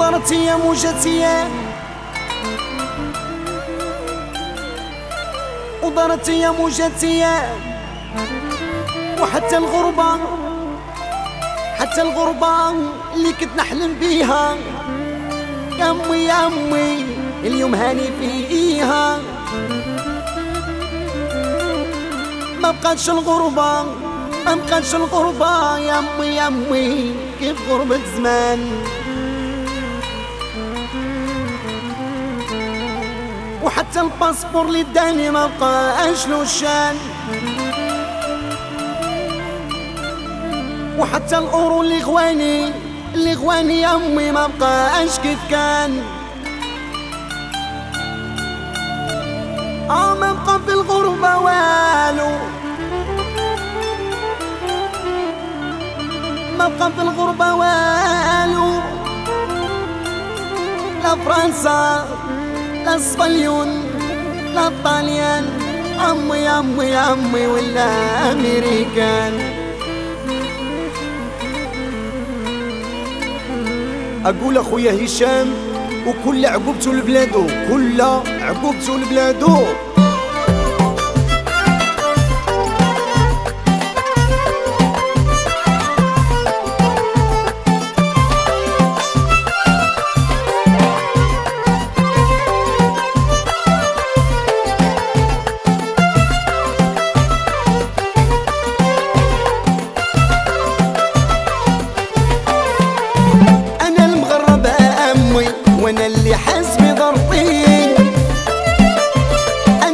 ودارت ايام وجات ايام، ودارت ايام وجات ايام، وحتى الغربة، حتى الغربة اللي كنت نحلم بيها يا امي يا امي اليوم هاني فيها. ما بقاتش الغربة، ما بقاتش الغربة يا امي يا امي كيف غربة زمان. وحتى الباسبور اللي داني ما بقاش له شان، وحتى الاورو اللي غواني، اللي غواني يا امي ما بقاش كيف كان. ما بقى في الغربة والو، ما بقى في الغربة والو، لا فرنسا لا اسبانيون لا طاليان، امي امي امي ولا امريكان. اقول اخويا هشام وكل عقوبته لبلادو، كل عقوبته لبلادو. وانا اللي حاس بضربي،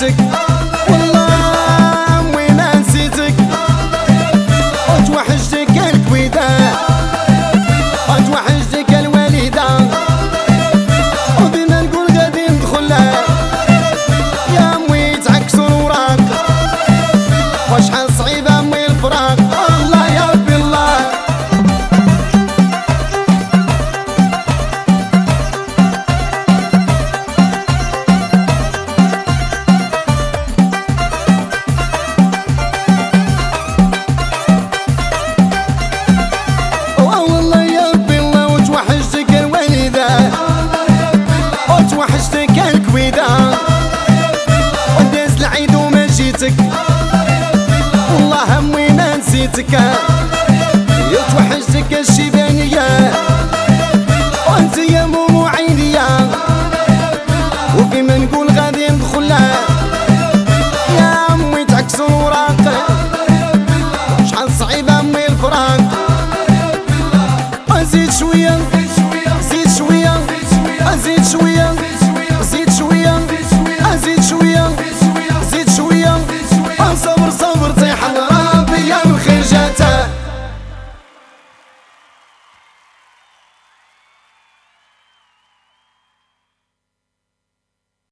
نسيتك والله امي ما نسيتك وتوحشتك الكويدة وتوحشتك الوالدة وديما نقول غادي ندخلها يا امي تعكسوا الوراق وشحال صعيبة امي الفراق الله يا ربي الله والله يا ربي الله وتوحشتك الوالدة وتوحشتك الكويدة وداز العيد وما جيتك والله امي ما نسيتك يا توحشتك الشيبانية وانت يا مومو عينية وفيما نقول غادي ندخلها يا امي تعكسوا الوراق شحال صعيبة امي الفراق وزيد شوية